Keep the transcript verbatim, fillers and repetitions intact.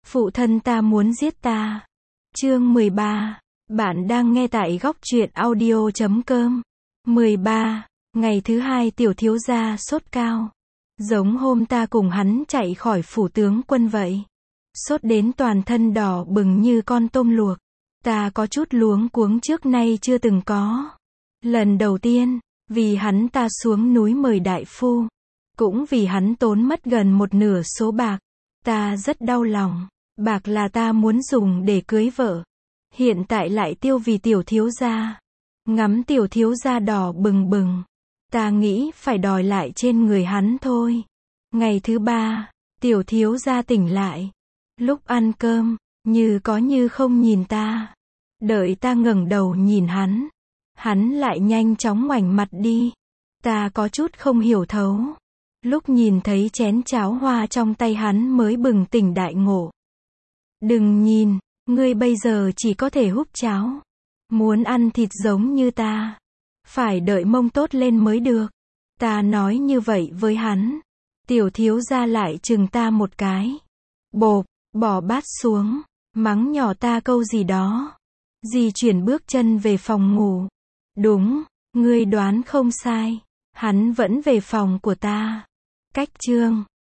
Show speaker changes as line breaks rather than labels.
Phụ thân ta muốn giết ta. Chương mười ba. Bạn đang nghe tại góc truyện audio chấm com. mười ba. Ngày thứ hai tiểu thiếu gia sốt cao. Giống hôm ta cùng hắn chạy khỏi phủ tướng quân vậy. Sốt đến toàn thân đỏ bừng như con tôm luộc. Ta có chút luống cuống trước nay chưa từng có. Lần đầu tiên, vì hắn ta xuống núi mời đại phu. Cũng vì hắn tốn mất gần một nửa số bạc. Ta rất đau lòng. Bạc là ta muốn dùng để cưới vợ. Hiện tại lại tiêu vì tiểu thiếu gia. Ngắm tiểu thiếu gia đỏ bừng bừng. Ta nghĩ phải đòi lại trên người hắn thôi. Ngày thứ ba, tiểu thiếu gia tỉnh lại. Lúc ăn cơm, như có như không nhìn ta. Đợi ta ngẩng đầu nhìn hắn. Hắn lại nhanh chóng ngoảnh mặt đi. Ta có chút không hiểu thấu. Lúc nhìn thấy chén cháo hoa trong tay hắn mới bừng tỉnh đại ngộ. Đừng nhìn, ngươi bây giờ chỉ có thể húp cháo. Muốn ăn thịt giống như ta. Phải đợi mông tốt lên mới được. Ta nói như vậy với hắn. Tiểu thiếu gia lại chừng ta một cái. Bộp, bỏ bát xuống. Mắng nhỏ ta câu gì đó. Di chuyển bước chân về phòng ngủ. Đúng, ngươi đoán không sai. Hắn vẫn về phòng của ta. Cách chương